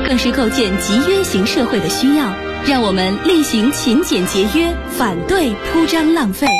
更是构建集约型社会的需要。让我们力行勤俭节约，反对铺张浪费。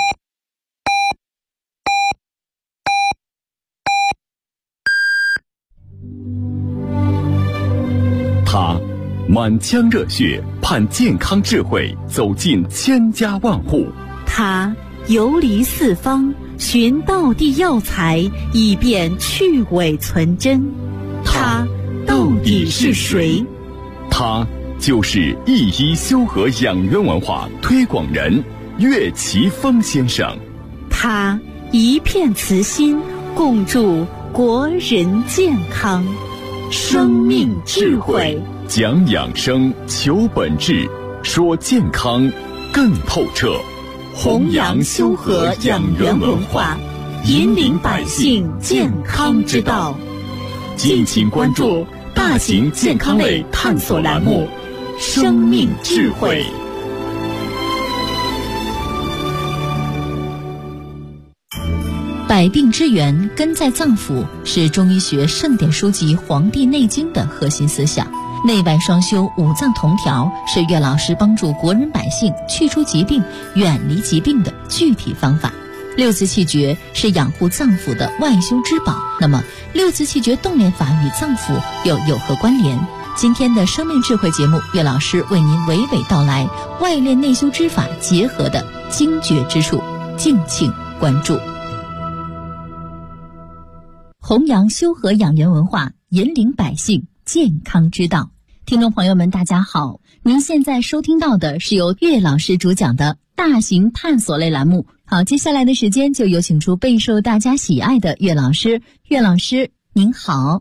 他满腔热血盼健康智慧走进千家万户， 他游离四方寻道地药材，以便去伪存真。他到底是谁？ 他就是一一修和养元文化推广人岳奇峰先生。 他一片慈心，共筑国人健康。生命智慧， 讲养生，求本质，说健康更透彻。 弘扬修和养元文化，引领百姓健康之道。 敬请关注大型健康类探索栏目《生命智慧》。 百病之源根在脏腑，是中医学圣典书籍《黄帝内经》的核心思想。内外双修，五脏同调，是岳老师帮助国人百姓去除疾病、远离疾病的具体方法。六字气诀是养护脏腑的外修之宝。那么，六字气诀动练法与脏腑又有何关联？今天的生命智慧节目，岳老师为您娓娓道来外练内修之法结合的精绝之处，敬请关注。弘扬修和养元文化，引领百姓健康之道。听众朋友们，大家好，您现在收听到的是由岳老师主讲的大型探索类栏目。好，接下来的时间就有请出备受大家喜爱的岳老师。岳老师您好。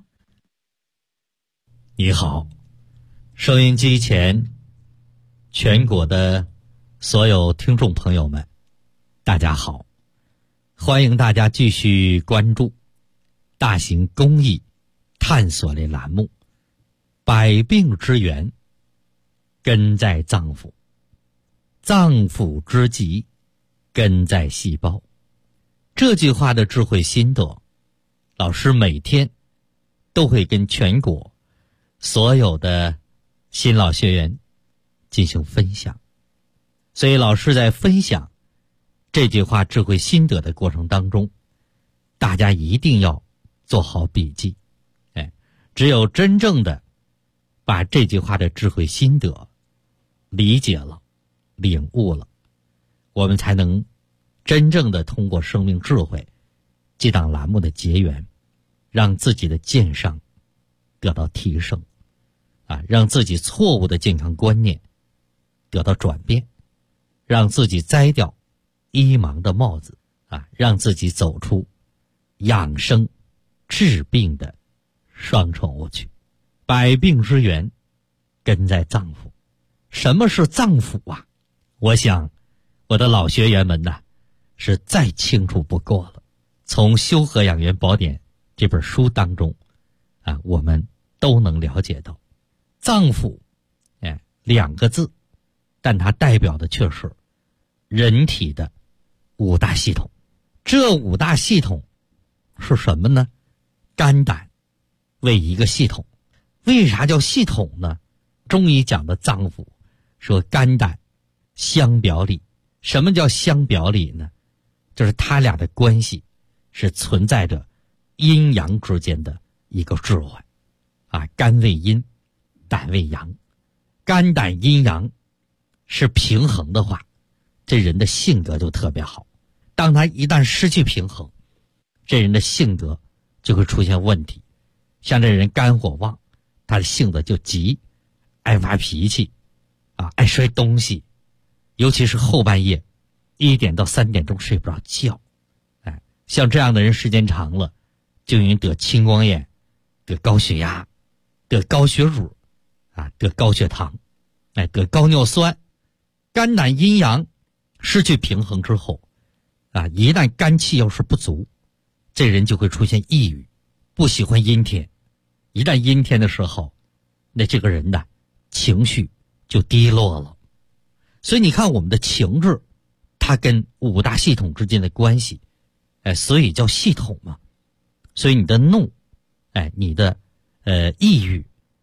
你好，收音机前全国的所有听众朋友们，大家好，欢迎大家继续关注大型公益探索类栏目。百病之源根在脏腑，脏腑之疾根在细胞。这句话的智慧心得，老师每天都会跟全国所有的新老学员进行分享。所以老师在分享这句话智慧心得的过程当中，大家一定要做好笔记。只有真正的把这句话的智慧心得理解了、领悟了，我们才能真正的通过生命智慧这档栏目的结缘，让自己的健康得到提升，让自己错误的健康观念得到转变，让自己摘掉医盲的帽子，让自己走出养生治病的双重误区。百病之源根在脏腑。什么是脏腑啊？我想我的老学员们呢，是再清楚不过了。从《修和养元宝典》这本书当中我们都能了解到，脏腑两个字，但它代表的却是人体的五大系统。这五大系统是什么呢？肝胆为一个系统。为啥叫系统呢？中医讲的脏腑说肝胆相表里。什么叫相表里呢？就是它俩的关系是存在着阴阳之间的一个置换肝为阴，胆为阳。肝胆阴阳是平衡的话，这人的性格就特别好。当他一旦失去平衡，这人的性格就会出现问题。像这人肝火旺，他的性子就急，爱发脾气爱摔东西，尤其是后半夜1点到3点钟睡不着觉。像这样的人时间长了，就容易得青光眼，得高血压，得高血乳得高血糖，得高尿酸。肝胆阴阳失去平衡之后一旦肝气要是不足，这人就会出现抑郁，不喜欢阴天。一旦阴天的时候，那这个人的情绪就低落了。所以你看我们的情志，它跟五大系统之间的关系，所以叫系统嘛。所以你的怒，你的抑郁，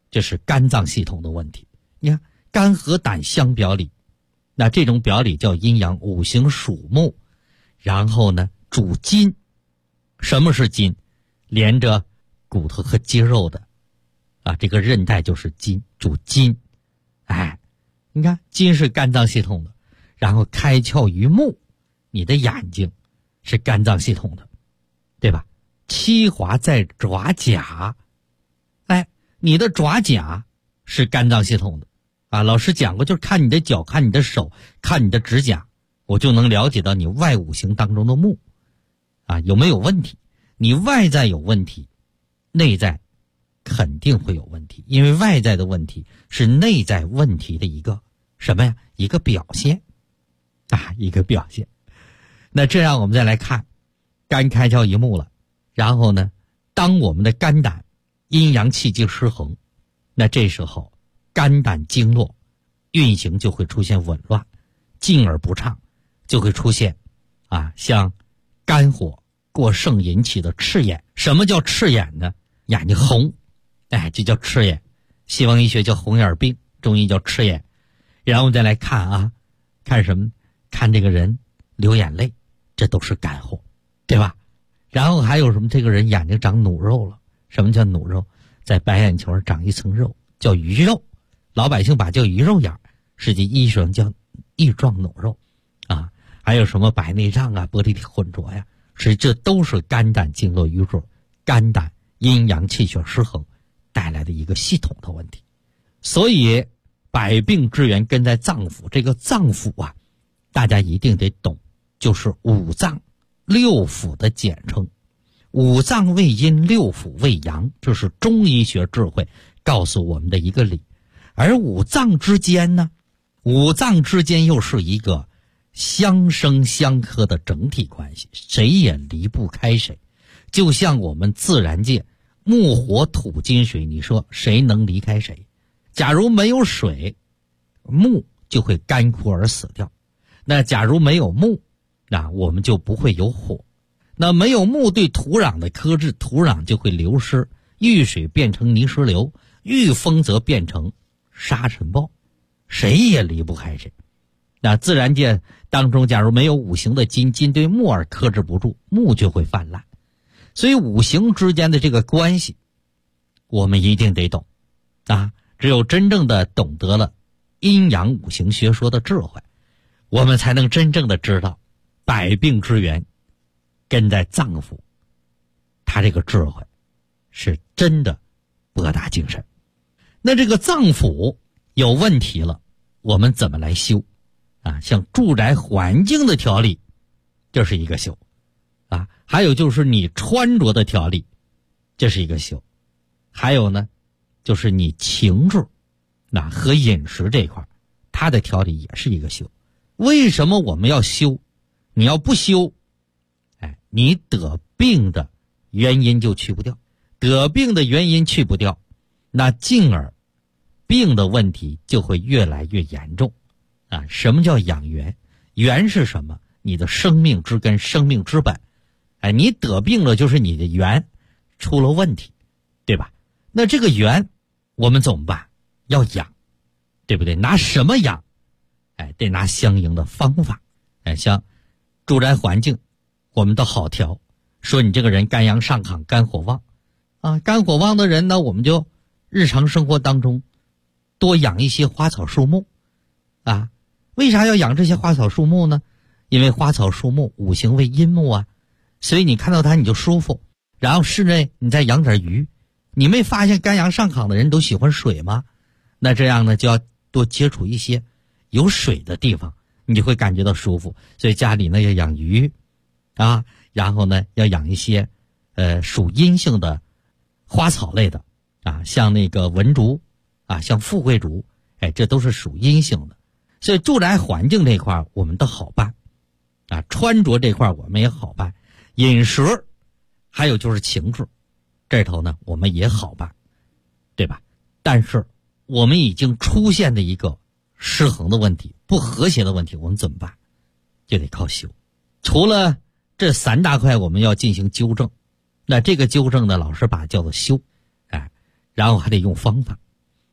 这是肝脏系统的问题。你看肝和胆相表里，那这种表里叫阴阳，五行属木，然后呢主筋。什么是筋？连着骨头和肌肉的这个韧带就是筋，主筋。你看筋是肝脏系统的，然后开窍于目，你的眼睛是肝脏系统的，对吧？七华在爪甲，你的爪甲是肝脏系统的老师讲过，就是看你的脚，看你的手，看你的指甲，我就能了解到你外五行当中的木有没有问题。你外在有问题，内在肯定会有问题，因为外在的问题是内在问题的一个什么呀？一个表现一个表现。那这样我们再来看，肝开窍于目了，然后呢，当我们的肝胆阴阳气机失衡，那这时候肝胆经络运行就会出现紊乱，进而不畅，就会出现像肝火过盛引起的赤眼。什么叫赤眼呢？眼睛红，这叫赤眼。西方医学叫红眼病，中医叫赤眼。然后再来看看什么？看这个人流眼泪，这都是肝火，对吧？然后还有什么？这个人眼睛长努肉了。什么叫努肉？在白眼球长一层肉，叫鱼肉。老百姓把叫鱼肉眼，实际医生叫翼状努肉还有什么白内障玻璃体混浊呀，实际这都是肝胆经络瘀滞，肝胆阴阳气血失衡带来的一个系统的问题。所以百病之源根在脏腑，这个脏腑大家一定得懂，就是五脏六腑的简称。五脏为阴，六腑为阳，这是中医学智慧告诉我们的一个理。而五脏之间呢，五脏之间又是一个相生相克的整体关系，谁也离不开谁。就像我们自然界木火土金水，你说谁能离开谁？假如没有水，木就会干枯而死掉。那假如没有木，那我们就不会有火。那没有木对土壤的克制，土壤就会流失，遇水变成泥石流，遇风则变成沙尘暴，谁也离不开谁。那自然界当中，假如没有五行的金，金对木而克制不住，木就会泛滥。所以五行之间的这个关系，我们一定得懂只有真正的懂得了阴阳五行学说的智慧，我们才能真正的知道百病之源根在脏腑。他这个智慧是真的博大精深。那这个脏腑有问题了，我们怎么来修像住宅环境的调理，这是一个修还有就是你穿着的调理，这是一个修。还有呢，就是你情志和饮食这一块，它的调理也是一个修。为什么我们要修？你要不修，你得病的原因就去不掉，得病的原因去不掉，那进而病的问题就会越来越严重什么叫养元？元是什么？你的生命之根，生命之本。你得病了，就是你的元出了问题，对吧？那这个元我们怎么办？要养，对不对？拿什么养？得拿相应的方法。像住宅环境我们都好调，说你这个人肝阳上亢，肝火旺肝火旺的人呢，我们就日常生活当中多养一些花草树木为啥要养这些花草树木呢？因为花草树木五行为阴木所以你看到它你就舒服。然后室内你再养点鱼，你没发现肝阳上亢的人都喜欢水吗？那这样呢，就要多接触一些有水的地方，你就会感觉到舒服。所以家里呢要养鱼然后呢要养一些属阴性的花草类的像那个文竹像富贵竹这都是属阴性的。所以住宅环境这块我们都好办穿着这块我们也好办，饮食还有就是情志这头呢我们也好办，对吧？但是我们已经出现的一个失衡的问题，不和谐的问题，我们怎么办？就得靠修。除了这三大块我们要进行纠正，那这个纠正呢，老师把它叫做修然后还得用方法。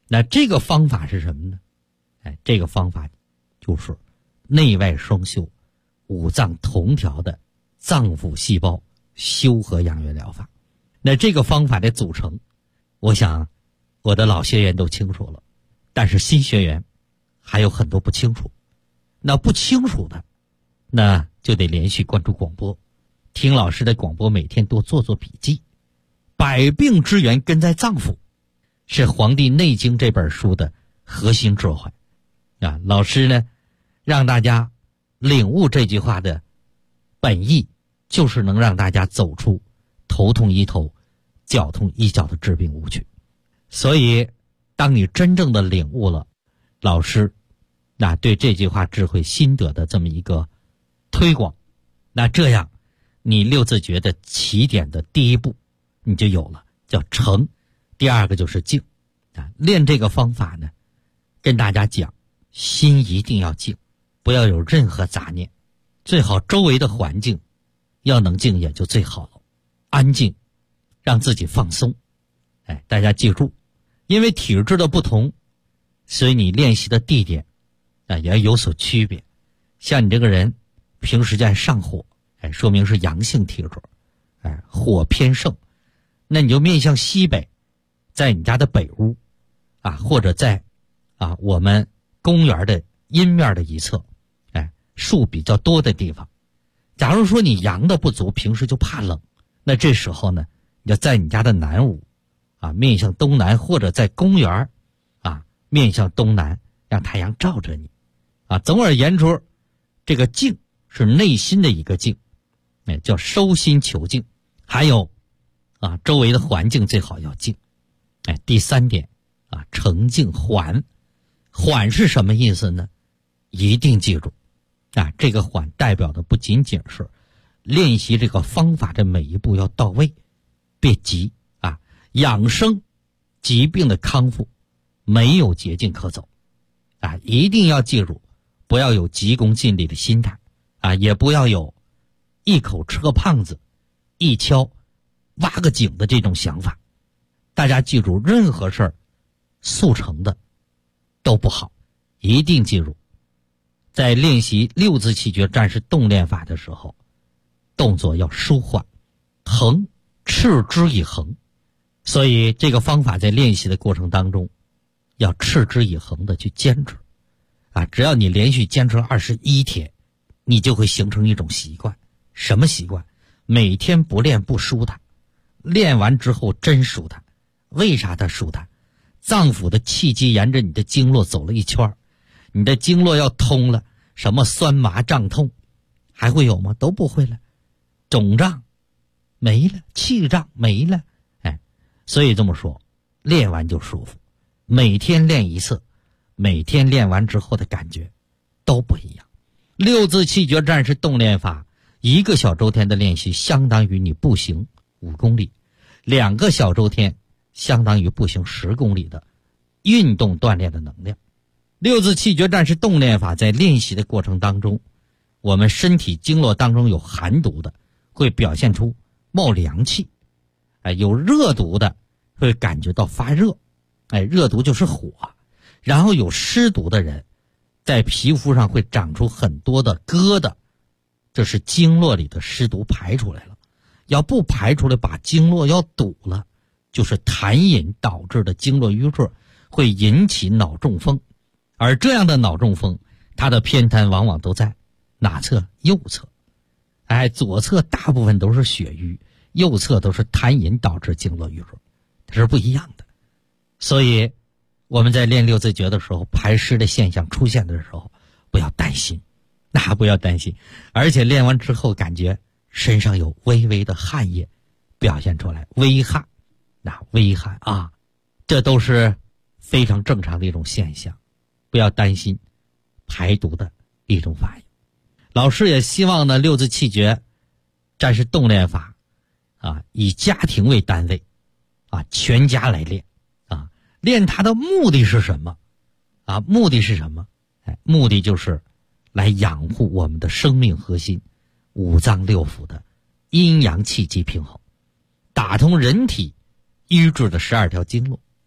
那这个方法是什么呢？这个方法就是内外双修、五脏同调的脏腑细胞修和养元疗法。那这个方法的组成，我想我的老学员都清楚了，但是新学员还有很多不清楚。那不清楚的，那就得连续关注广播，听老师的广播，每天多做做笔记。百病之源根在脏腑，是《黄帝内经》这本书的核心智慧啊。老师呢，让大家领悟这句话的本意，就是能让大家走出头痛医头、脚痛医脚的治病误区。所以当你真正的领悟了老师对这句话智慧心得的这么一个推广，那这样你六字诀的起点的第一步你就有了，叫诚。第二个就是静练这个方法呢，跟大家讲，心一定要静，不要有任何杂念，最好周围的环境要能静也就最好了，安静，让自己放松。大家记住，因为体质的不同，所以你练习的地点也要有所区别。像你这个人平时在上火，说明是阳性体质，火偏盛，那你就面向西北，在你家的北屋或者在我们公园的阴面的一侧，树比较多的地方。假如说你阳的不足，平时就怕冷，那这时候呢，你要在你家的南屋面向东南，或者在公园面向东南，让太阳照着你总而言之，这个静是内心的一个静，叫收心求静。还有周围的环境最好要静。第三点澄静缓。缓是什么意思呢？一定记住这个缓代表的不仅仅是练习这个方法的每一步要到位，别急养生疾病的康复没有捷径可走一定要记住，不要有急功近利的心态也不要有一口吃个胖子一敲挖个井的这种想法。大家记住，任何事儿速成的都不好，一定记住，在练习六字气诀战士动练法的时候，动作要舒缓，恒，持之以恒。所以这个方法在练习的过程当中要持之以恒的去坚持只要你连续坚持21天，你就会形成一种习惯。什么习惯？每天不练不舒坦，练完之后真舒坦。为啥它舒坦？脏腑的气机沿着你的经络走了一圈，你的经络要通了，什么酸麻胀痛还会有吗？都不会了。肿胀没了，气胀没了，所以这么说，练完就舒服。每天练一次，每天练完之后的感觉都不一样。六字气诀战士动练法，1个小周天的练习相当于你步行5公里，2个小周天相当于步行10公里的运动锻炼的能量。六字气诀战士动练法在练习的过程当中，我们身体经络当中有寒毒的会表现出冒凉气，有热毒的会感觉到发热，热毒就是火。然后有湿毒的人在皮肤上会长出很多的疙瘩，这是经络里的湿毒排出来了。要不排出来，把经络要堵了，就是痰饮导致的经络瘀滞，会引起脑中风。而这样的脑中风，它的偏瘫往往都在哪侧？右侧。左侧大部分都是血瘀，右侧都是痰饮导致经络瘀滞，它是不一样的。所以我们在练六字诀的时候，排湿的现象出现的时候，不要担心，不要担心。而且练完之后感觉身上有微微的汗液表现出来，微汗，微汗这都是非常正常的一种现象，不要担心，排毒的一种反应。老师也希望呢，六字气诀战士动练法以家庭为单位全家来练练它的目的是什么目的是什么？目的就是来养护我们的生命核心五脏六腑的阴阳气机平衡，打通人体瘀滞的12条经络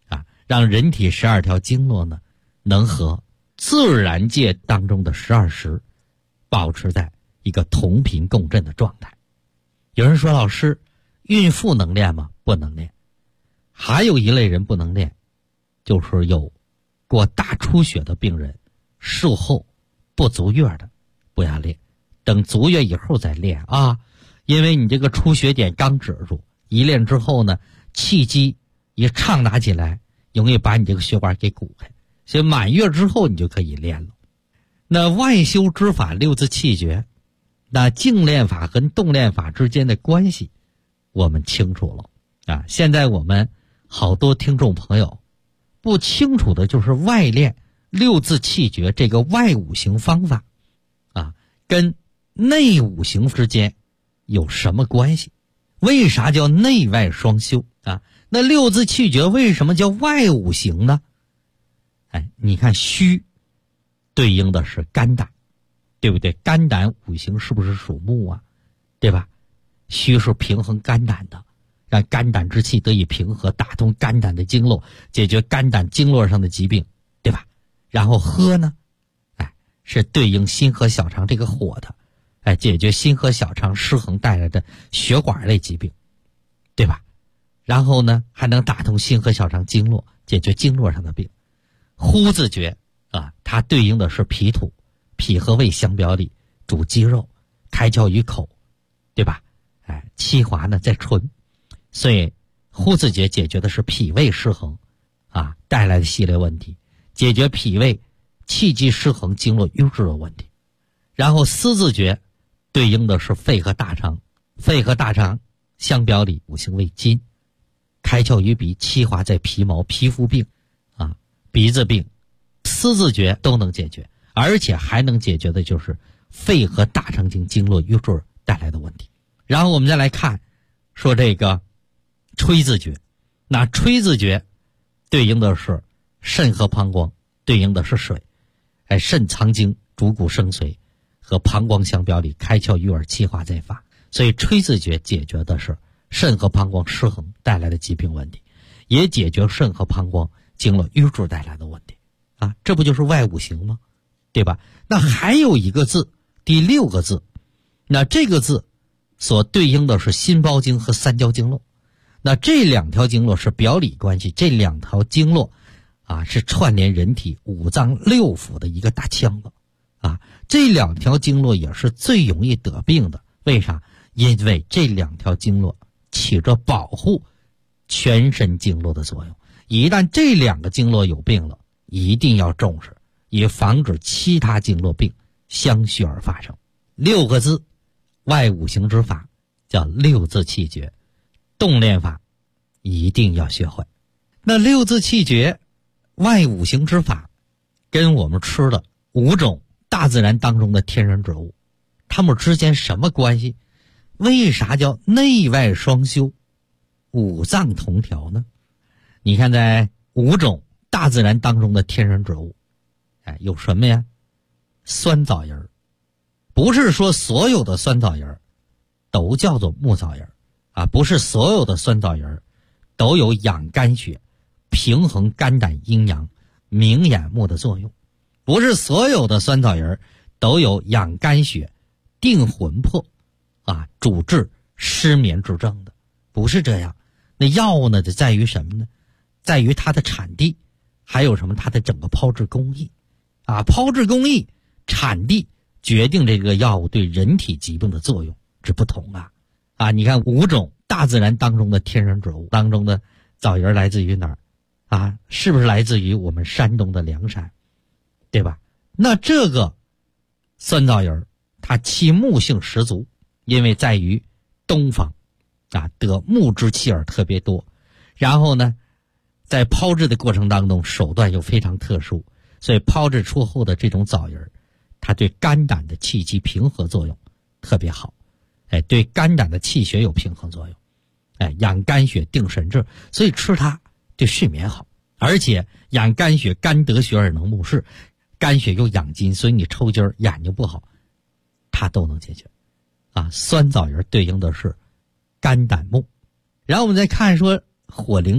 让人体12条经络呢能和自然界当中的12时保持在一个同频共振的状态。有人说，老师，孕妇能练吗？不能练。还有一类人不能练，就是有过大出血的病人，术后不足月的不要练，等足月以后再练啊。因为你这个出血点刚止住，一练之后呢，气机一畅达起来，容易把你这个血管给鼓开，所以满月之后你就可以练了。那外修之法6字气诀，那静练法跟动练法之间的关系我们清楚了啊。现在我们好多听众朋友不清楚的就是外练6字气诀这个外五行方法啊，跟内五行之间有什么关系？为啥叫内外双修啊？那6字气诀为什么叫外五行呢？你看虚对应的是肝胆，对不对？肝胆五行是不是属木啊？对吧？虚是平衡肝胆的，让肝胆之气得以平和，打通肝胆的经络，解决肝胆经络上的疾病，对吧？然后喝呢，是对应心和小肠这个火的，解决心和小肠失衡带来的血管类疾病，对吧？然后呢，还能打通心和小肠经络，解决经络上的病。呼字诀啊，它对应的是脾土，脾和胃相表里，主肌肉，开窍于口，对吧？气滑呢在唇，所以呼字诀解决的是脾胃失衡啊带来的系列问题，解决脾胃气机失衡、经络瘀滞的问题。然后思字诀对应的是肺和大肠，肺和大肠相表里，五行为金，开窍于鼻，气滑在皮毛，皮肤病啊、鼻子病，思字诀都能解决，而且还能解决的就是肺和大肠经经络瘀滞带来的问题。然后我们再来看说这个吹字诀，那吹字诀对应的是肾和膀胱，对应的是水，肾藏精，主骨生髓，和膀胱相表里，开窍于耳，气化在发。所以吹字诀解决的是肾和膀胱失衡带来的疾病问题，也解决肾和膀胱经络瘀滞带来的问题啊，这不就是外五行吗？对吧？那还有一个字，第6个字，那这个字所对应的是心包经和三焦经络。那这2条经络是表里关系，这2条经络啊是串联人体5脏6腑的一个大腔子啊。这2条经络也是最容易得病的，为啥？因为这2条经络起着保护全身经络的作用，一旦这2个经络有病了，一定要重视，以防止其他经络病相续而发生。6个字外五行之法叫6字气诀，动练法一定要学会。那6字气诀外五行之法跟我们吃的5种大自然当中的天然植物，它们之间什么关系？为啥叫内外双修、5脏同调呢？你看在5种大自然当中的天然植物，有什么呀？酸枣仁，不是说所有的酸枣仁都叫做木枣仁啊，不是所有的酸枣仁都有养肝血、平衡肝胆阴阳、明眼目的作用，不是所有的酸枣仁都有养肝血、定魂魄啊，主治失眠之症的，不是这样。那药物呢，就在于什么呢？在于它的产地，还有什么？它的整个炮制工艺啊，炮制工艺、产地决定这个药物对人体疾病的作用之不同啊。你看5种大自然当中的天然植物当中的枣仁来自于哪儿啊？是不是来自于我们山东的梁山，对吧？那这个酸枣仁它其木性十足，因为在于东方啊，得木之气儿特别多，然后呢在炮制的过程当中手段又非常特殊，所以炮制出后的这种枣仁它对肝胆的气机平和作用特别好，对肝胆的气血有平衡作用，养肝血定神志，所以吃它对睡眠好，而且养肝血，肝得血而能目视，肝血又养筋，所以你抽筋眼睛不好它都能解决啊。酸枣仁对应的是肝胆木。然后我们再看说火灵芝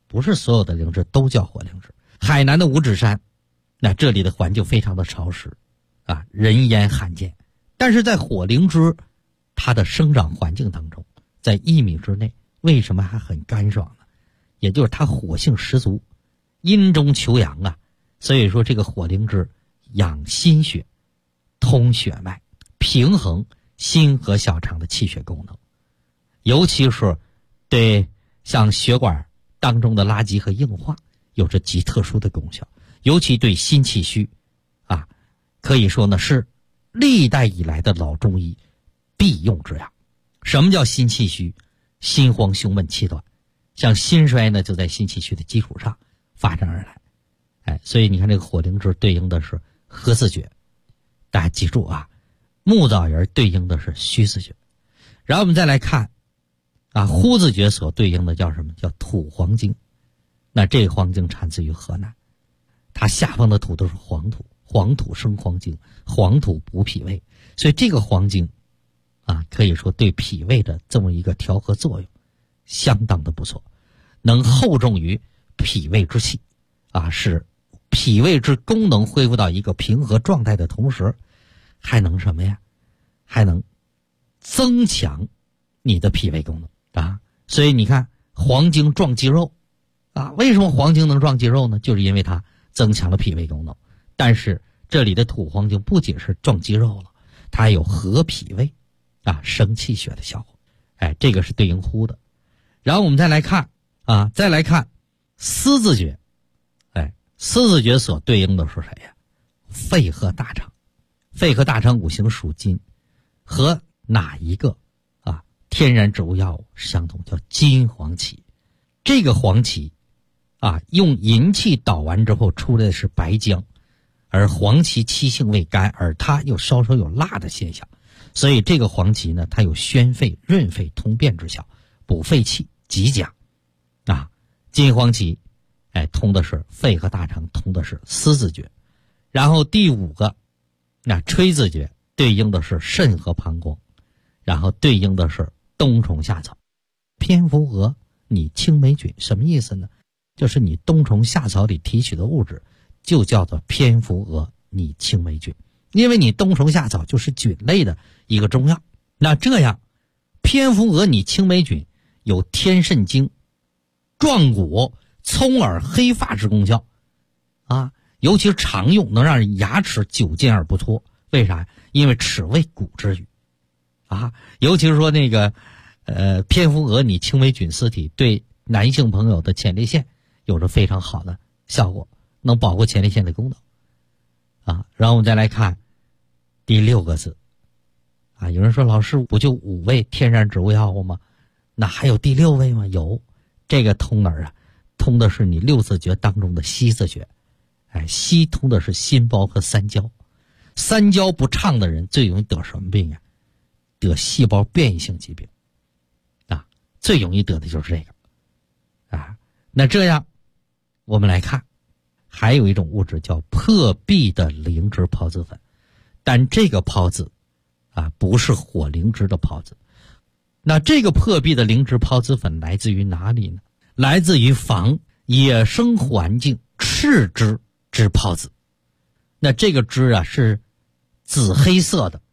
不是所有的灵芝都叫火灵芝。海南的五指山，那这里的环境非常的潮湿啊，人烟罕见。但是在火灵芝它的生长环境当中，在1米之内，为什么还很干爽呢？也就是它火性十足，阴中求阳啊。所以说这个火灵芝养心血，通血脉，平衡心和小肠的气血功能，尤其是对像血管当中的垃圾和硬化有着极特殊的功效，尤其对心气虚啊，可以说呢是历代以来的老中医必用之药。什么叫心气虚？心慌胸闷气短，像心衰呢就在心气虚的基础上发展而来。所以你看这个火灵芝对应的是合子穴，大家记住啊，木枣仁对应的是虚子穴。然后我们再来看啊，呼子穴所对应的叫什么？叫土黄精。那这个黄精产自于河南，它下方的土都是黄土，黄土生黄精，黄土补脾胃，所以这个黄精啊，可以说对脾胃的这么一个调和作用相当的不错，能厚重于脾胃之气啊，使脾胃之功能恢复到一个平和状态的同时，还能什么呀？还能增强你的脾胃功能啊。所以你看黄精壮肌肉啊，为什么黄精能壮肌肉呢？就是因为它增强了脾胃功能。但是这里的土黄精不仅是壮肌肉了，它还有和脾胃啊、生气血的效果。这个是对应呼的。然后我们再来看思子穴。思子穴所对应的是谁呀？肺和大肠。肺和大肠五行属金，和哪一个啊天然植物药物相同？叫金黄芪。这个黄芪啊，用银气捣完之后出来的是白浆，而黄芪气性味甘，而它又稍稍有辣的现象，所以这个黄芪呢，它有宣肺、润肺、通便之效，补肺气、极佳啊。金黄芪通的是肺和大肠，通的是思子穴。然后第5个，那吹子穴对应的是肾和膀胱，然后对应的是冬虫夏草。蝙蝠蛾拟青霉菌什么意思呢？就是你冬虫夏草里提取的物质就叫做蝙蝠蛾拟青霉菌，因为你冬虫夏草就是菌类的一个中药。那这样蝙蝠蛾拟青霉菌有添肾精、壮骨、聪耳、黑发之功效啊，尤其是常用，能让人牙齿久健而不脱。为啥？因为齿为骨之语啊。尤其是说那个蝙蝠蛾拟青霉菌丝体对男性朋友的前列腺有着非常好的效果，能保护前列腺的功能啊。然后我们再来看第6个字啊。有人说老师不就5味天然植物药物吗？那还有第6味吗？有。这个通哪儿啊？通的是你6字诀当中的息子穴。息通的是心包和三焦。三焦不畅的人最容易得什么病啊？得细胞变异性疾病啊，最容易得的就是这个啊。那这样我们来看，还有一种物质叫破壁的灵芝孢子粉，但这个孢子啊不是火灵芝的孢子。那这个破壁的灵芝孢子粉来自于哪里呢？来自于防野生环境赤芝之孢子。那这个芝啊是紫黑色的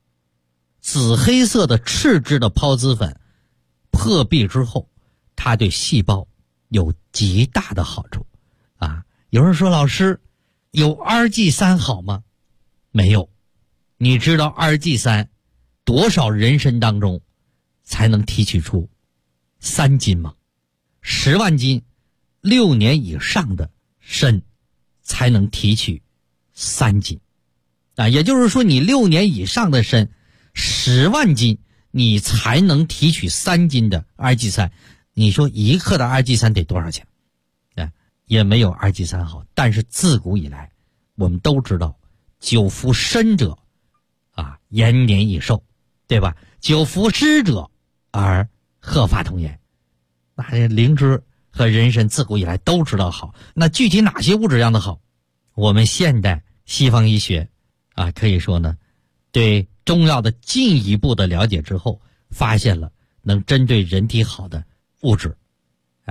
赤芝的孢子粉，破壁之后它对细胞有极大的好处啊。有人说老师有 RG3 好吗？没有。你知道 RG3 多少人参当中才能提取出3斤吗？10万斤6年以上的参才能提取3斤啊。也就是说你6年以上的参10万斤你才能提取3斤的 RG3。你说1克的 RG3 得多少钱？也没有 RG3 好。但是自古以来我们都知道久服参者啊延年益寿，对吧？久服湿者而鹤发童颜。那灵芝和人参自古以来都知道好，那具体哪些物质让的好？我们现代西方医学啊，可以说呢对中药的进一步的了解之后，发现了能针对人体好的物质。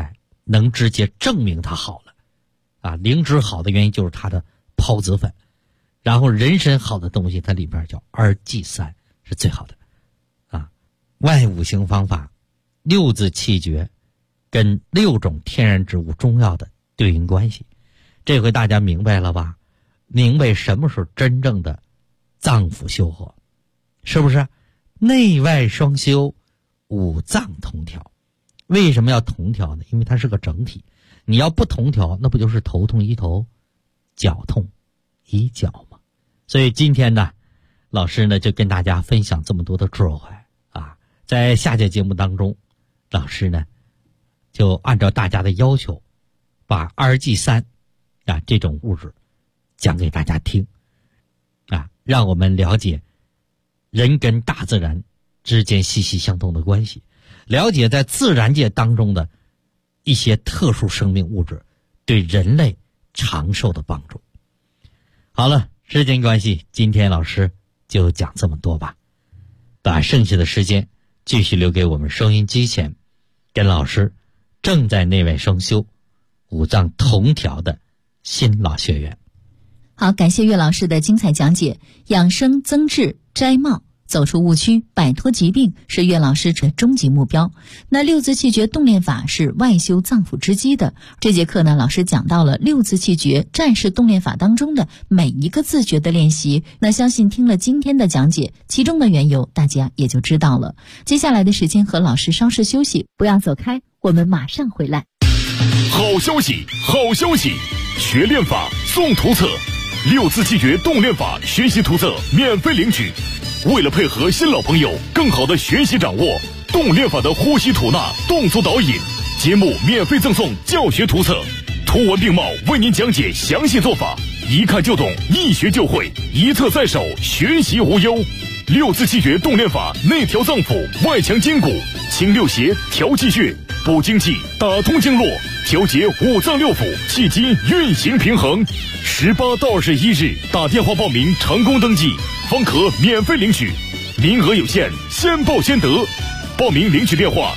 能直接证明它好了啊。灵芝好的原因就是它的孢子粉，然后人参好的东西它里边叫二剂三是最好的啊。外五行方法六字气诀跟6种天然植物中药的对应关系，这回大家明白了吧？明白什么是真正的脏腑修和，是不是？内外双修，五脏同调。为什么要同调呢？因为它是个整体，你要不同调，那不就是头痛医头，脚痛医脚吗？所以今天呢，老师呢就跟大家分享这么多的智慧啊。在下节节目当中，老师呢就按照大家的要求，把2G3啊这种物质讲给大家听啊，让我们了解人跟大自然之间息息相通的关系，了解在自然界当中的一些特殊生命物质对人类长寿的帮助。好了，时间关系，今天老师就讲这么多吧，把剩下的时间继续留给我们收音机前跟老师正在内外双修五脏同调的新老学员。 好，感谢岳老师的精彩讲解。养生增智摘帽，走出误区，摆脱疾病是岳老师的终极目标。那六字气诀动练法是外修脏腑之基的。这节课呢，老师讲到了六字气诀战士动练法当中的每一个字诀的练习。那相信听了今天的讲解，其中的缘由大家也就知道了。接下来的时间和老师稍事休息，不要走开，我们马上回来。 好消息，好消息！学练法送图册，六字气诀动练法学习图册免费领取。为了配合新老朋友更好的学习掌握动练法的呼吸吐纳动作导引，节目免费赠送教学图册，图文并茂为您讲解详细做法，一看就懂，一学就会，一册在手，学习无忧。六字气诀动练法内调脏腑，外强筋骨，清六邪，调气血，补精气，打通经络，调节五脏六腑，气机运行平衡。18到21日打电话报名成功登记，方可免费领取，名额有限，先报先得。报名领取电话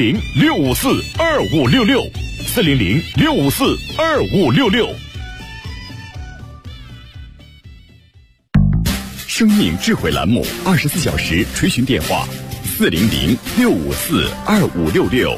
400-654-2566 400-654-2566。 生命智慧栏目24小时垂询电话400-654-2566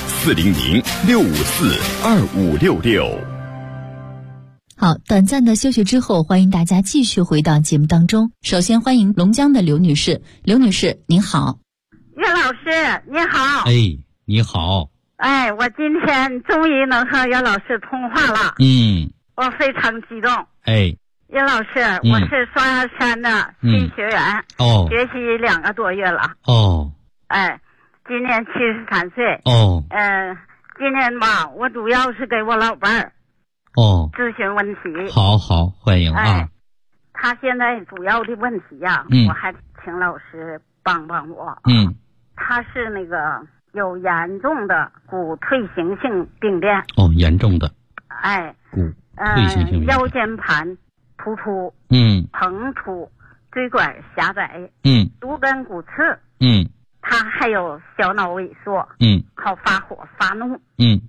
400-654-2566。 好，短暂的休息之后，欢迎大家继续回到节目当中。首先欢迎龙江的刘女士，刘女士您好。 岳老师你好。 哎，你好。 哎，我今天终于能和岳老师通话了。我非常激动。 哎， 岳老师，我是双鸭山的新学员，学习2个多月了。哎，今年73岁。今年吧，我主要是给我老伴儿咨询问题。 好，欢迎啊。 他现在主要的问题呀，我还请老师帮帮我。他是那个有严重的骨退行性病变。 严重的。 哎， 骨退行性病变。 腰间盘突出，膨出，椎管狭窄，足跟骨刺，他还有小脑萎缩，好发火发怒，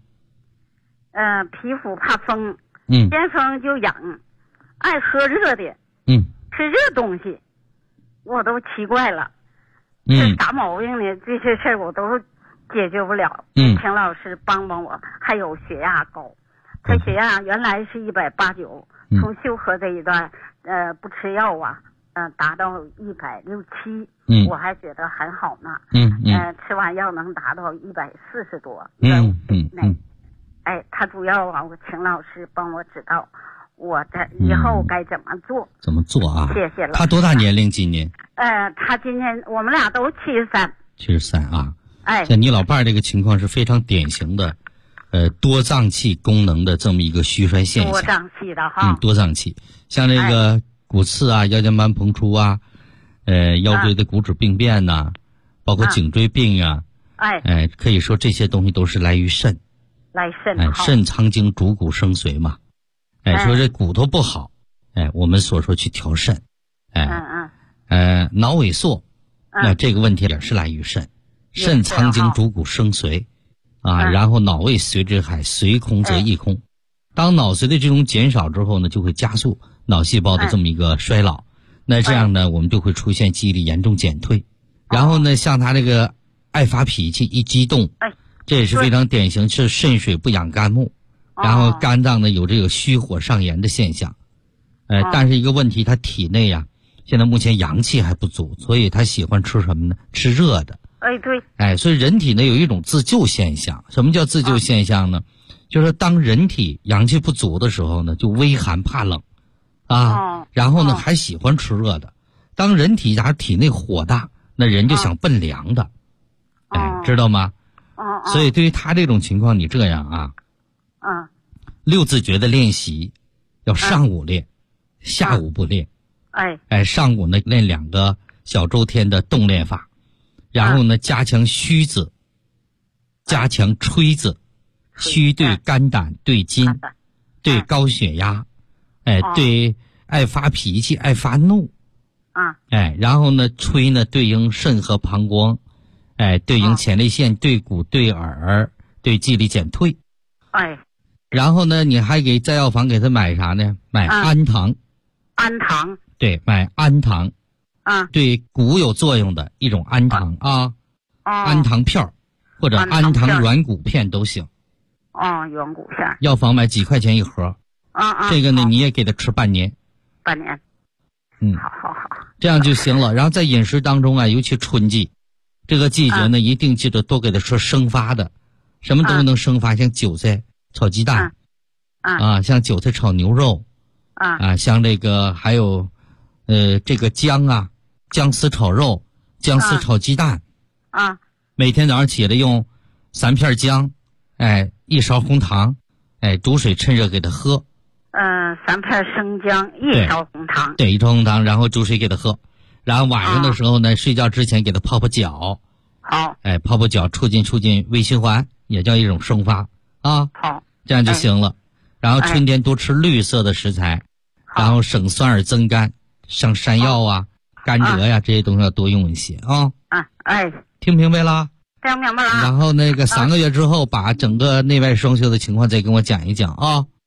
皮肤怕风，见风就痒，爱喝热的，吃热东西，我都奇怪了，是啥毛病呢？这些事儿我都解决不了，请老师帮帮我。还有血压高，他血压原来是189，从休克这一段，不吃药啊，达到167，我还觉得很好呢。吃完药能达到140多，150内。哎，他主要啊，我请老师帮我指导，我这以后该怎么做？ 怎么做啊？ 谢谢老师。 他多大年龄？今年？ 他今年我们俩都73。 73啊。 哎， 像你老伴儿这个情况是非常典型的，多脏器功能的这么一个虚衰现象。 多脏器的哈。 多脏器，像这个骨刺啊、腰间盘膨出啊，腰椎的骨质病变呐，包括颈椎病啊，可以说这些东西都是来于肾。肾藏精主骨生髓嘛，说这骨头不好，我们所说去调肾，脑萎缩，那这个问题也是来于肾，肾藏精主骨生髓， 然后脑位随之海，随空则易空。当脑髓的这种减少之后呢，就会加速脑细胞的这么一个衰老。那这样呢，我们就会出现记忆力严重减退。然后呢，像他这个爱发脾气，一激动，这也是非常典型，是肾水不养肝木，然后肝脏呢有这个虚火上炎的现象。但是一个问题，他体内呀，现在目前阳气还不足，所以他喜欢吃什么呢？吃热的。 对。 所以人体呢有一种自救现象。什么叫自救现象呢？就是当人体阳气不足的时候呢，就微寒怕冷，然后呢还喜欢吃热的。当人体体内火大，那人就想奔凉的，知道吗？所以对于他这种情况，你这样六字诀的练习要上午练，下午不练。上午呢练2个小周天的动练法，然后呢加强虚字，加强吹字。虚对肝胆，对筋，对高血压，对爱发脾气、爱发怒，然后呢吹呢对应肾和膀胱，对应前列腺、对骨、对耳，对记忆力减退。然后呢你还给在药房给他买啥呢？买安糖。 安糖。 对，买安糖。对骨有作用的一种安糖安糖片或者安糖软骨片都行。 软骨片。 药房买几块钱一盒。这个呢你也给他吃半年。 半年。好。 这样就行了。然后在饮食当中尤其春季，这个季节呢一定记得多给他吃生发的，什么都能生发，像韭菜炒鸡蛋，像韭菜炒牛肉，像这个还有这个姜丝炒肉，姜丝炒鸡蛋，每天早上起来用3片姜，1勺红糖，煮水趁热给他喝。 3片生姜，1勺红糖。 对，1勺红糖，然后煮水给他喝。然后晚上的时候呢，睡觉之前给他泡泡脚。 好。 泡脚促进微循环，也叫一种生发好，这样就行了。然后春天多吃绿色的食材，然后省酸而增甘，像山药甘蔗这些东西要多用一些听明白了？ 听明白了。 然后那个3个月之后，把整个内外双修的情况再跟我讲一讲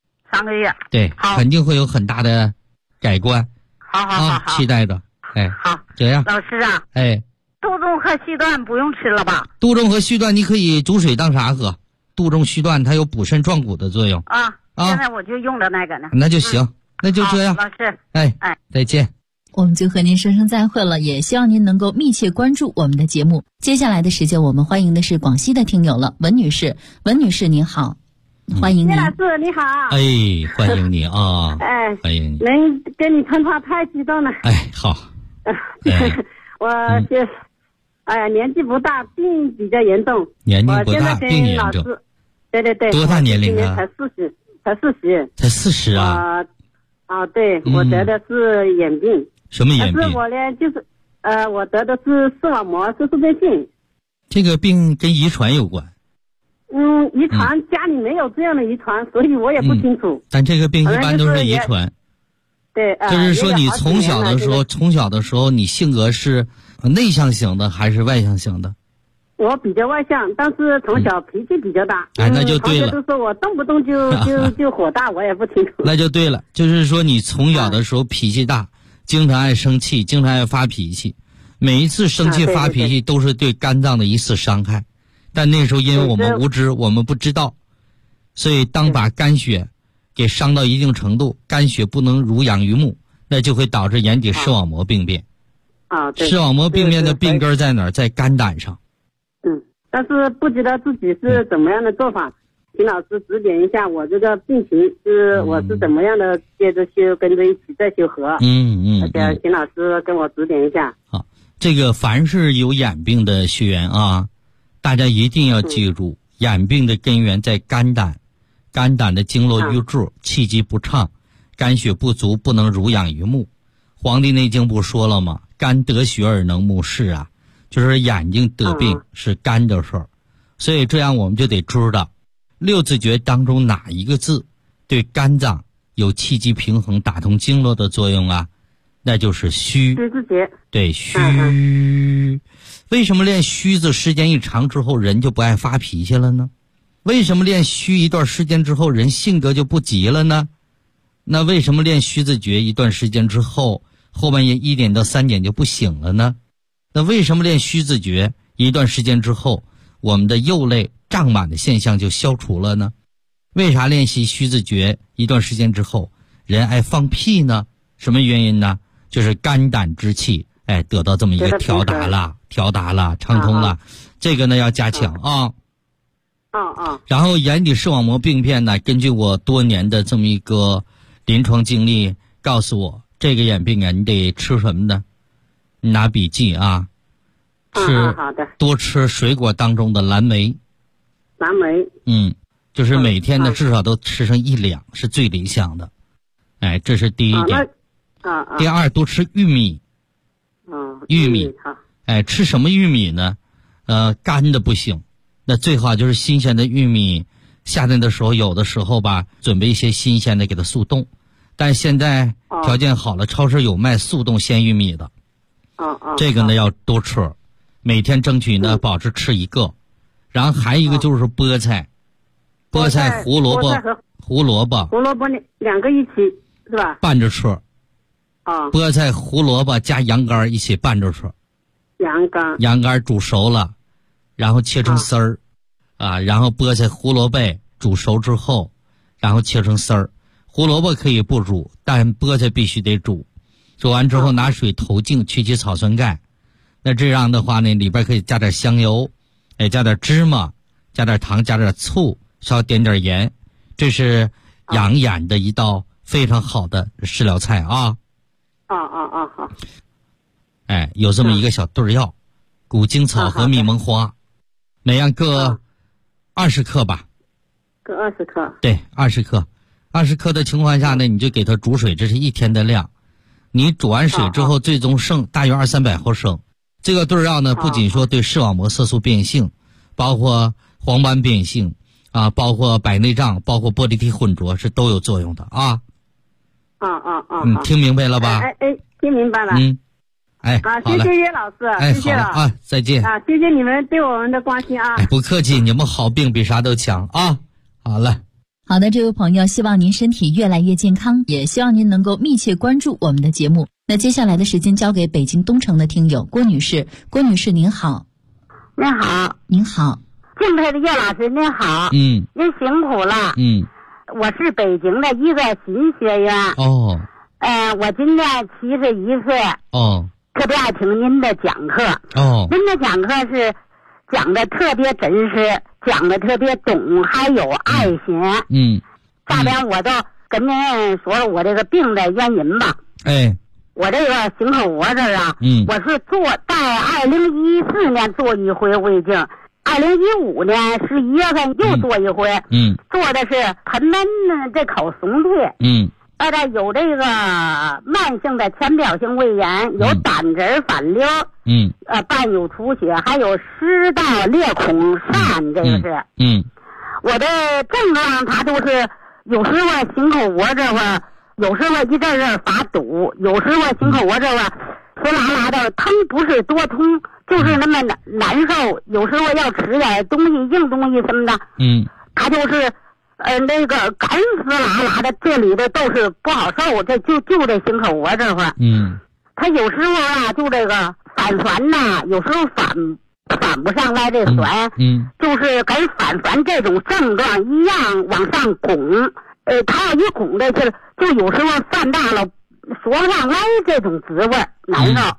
3个月。 对，肯定会有很大的改观。 好， 期待着。 好， 这样。 老师杜仲和续断不用吃了吧？ 杜仲和续断你可以煮水当啥喝？杜仲续断它有补肾壮骨的作用。 现在我就用的那个呢。 那就行，那就这样。 老师。 再见。 我们就和您说声再会了，也希望您能够密切关注我们的节目。接下来的时间，我们欢迎的是广西的听友了，文女士。文女士您好，欢迎您。 老师你好。 欢迎你欢迎你。 能跟你通话太激动了。 好。 我就年纪不大，病比较严重。 年纪不大，病严重。 对。 多大年龄才40。 才40啊？ 对，我得的是眼病。 什么眼病？ 但是我呢，就是我得的是视网膜色素变性。 这个病跟遗传有关。 遗传家里没有这样的遗传，所以我也不清楚。 但这个病一般都是遗传。 对， 就是说你从小的时候，你性格是内向型的还是外向型的？ 我比较外向，但是从小脾气比较大。 那就对了。 同学都说我动不动就火大，我也不清楚。 那就对了，就是说你从小的时候脾气大，经常爱生气，经常爱发脾气，每一次生气发脾气都是对肝脏的一次伤害。但那时候因为我们无知，我们不知道，所以当把肝血给伤到一定程度，肝血不能濡养于目，那就会导致眼底视网膜病变。 对。 视网膜病变的病根在哪儿？在肝胆上。 但是不知道自己是怎么样的做法，请老师指点一下。我这个病情我是怎么样的接着修，跟着一起再修合。请老师跟我指点一下。 好，这个凡是有眼病的学员大家一定要记住，眼病的根源在肝胆，肝胆的经络瘀滞，气机不畅，肝血不足，不能濡养于目。黄帝内经不说了吗？肝得血而能目视就是眼睛得病是肝的事儿，所以这样我们就得知道六字诀当中哪一个字对肝脏有气机平衡、打通经络的作用那就是虚。 虚字诀。 对，虚。为什么练虚字时间一长之后人就不爱发脾气了呢？ 为什么练虚一段时间之后人性格就不急了呢？那为什么练虚字诀一段时间之后后半夜1点到3点就不醒了呢？那为什么练虚字诀一段时间之后我们的右肋胀满的现象就消除了呢？为啥练习虚字诀一段时间之后人爱放屁呢？什么原因呢？就是肝胆之气得到这么一个调达了畅通了，这个呢要加强啊。然后眼底视网膜病变呢，根据我多年的这么一个临床经历告诉我，这个眼病啊你得吃什么呢？你拿笔记啊，多吃水果当中的蓝莓。就是每天呢至少都吃上1两是最理想的。这是第一点。第二，多吃玉米。玉米吃什么玉米呢？干的不行，那最好就是新鲜的玉米。夏天的时候有的时候吧准备一些新鲜的给它速冻，但现在条件好了，超市有卖速冻鲜玉米的。这个呢要多吃，每天争取呢保持吃1个。然后还有一个就是菠菜，胡萝卜 2个一起是吧？ 拌着吃。菠菜、胡萝卜加羊肝一起拌着吃。羊肝煮熟了，然后切成丝儿，然后菠菜、胡萝卜煮熟之后，然后切成丝儿。胡萝卜可以不煮，但菠菜必须得煮。煮完之后拿水投净，去其草酸钙。那这样的话呢，里边可以加点香油，加点芝麻，加点糖，加点醋，稍点点盐。这是养眼的一道非常好的食疗菜啊。 好。 有这么一个小对药，谷精草和蜜蒙花，每样各20克吧。 各20克。 对，20克。20克的情况下呢，你就给它煮水，这是1天的量。你煮完水之后，最终剩大约200-300毫升。这个对药呢，不仅说对视网膜色素变性，包括黄斑变性包括白内障，包括玻璃体混浊是都有作用的啊。听明白了吧？ 听明白了。谢谢岳老师，谢谢了啊，再见谢谢你们对我们的关心啊。 不客气，你们好病比啥都强啊。好了。 好的，这位朋友，希望您身体越来越健康，也希望您能够密切关注我们的节目。那接下来的时间交给北京东城的听友郭女士。郭女士您好。 您好。 您好。 敬佩的岳老师您好。您辛苦了。我是北京的一个新学员。我今年71岁。特别爱听您的讲课。您的讲课是讲的特别真实，讲的特别懂，还有爱心。下边我就跟您说说我这个病的原因吧。我这个心口窝这儿我是在2014年做一回胃镜，2015年11月份又做一回。做的是盆门这口松tie。有这个慢性的浅表性胃炎，有胆汁反流，伴有出血，还有食道裂孔疝，这个是。我的症状它都是有时候心口窝这块，有时候一阵阵发堵，有时候心口窝这块酸辣辣的，疼不是多痛，就是那么难受。有时候要吃点东西，硬东西什么的，它就是那个干丝辣辣的，这里的都是不好受。这就这心口窝这块，它有时候就这个反酸呐，有时候反不上来这酸，就是跟反酸这种症状一样往上拱。它要一拱的就有时候犯大了，说不上来这种滋味，难受。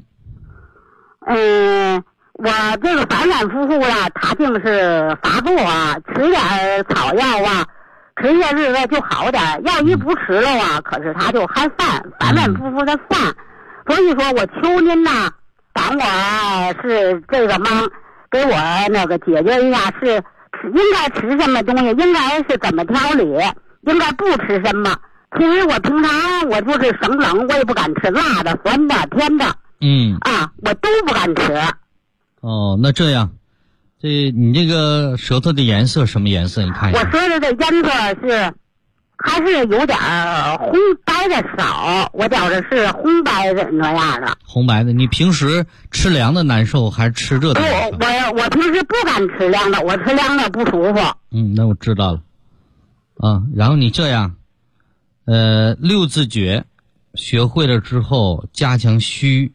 我这个反反复复它竟是发作吃点草药吃些日子就好点，要一不吃了可是它就还反反复复的犯。所以说我求您帮我是这个忙，给我那个解决一下，是应该吃什么东西，应该是怎么调理，应该不吃什么。其实我平常我就是生冷，我也不敢吃辣的、酸的、甜的，我都不敢吃。 那这样，你这个舌头的颜色什么颜色？你看一下。 我舌头的颜色是还是有点红白的少，我觉着是红白的那样的。 红白的，你平时吃凉的难受还是吃热的难受？ 我平时不敢吃凉的，我吃凉的不舒服。 那我知道了。然后你这样，六字诀学会了之后，加强虚，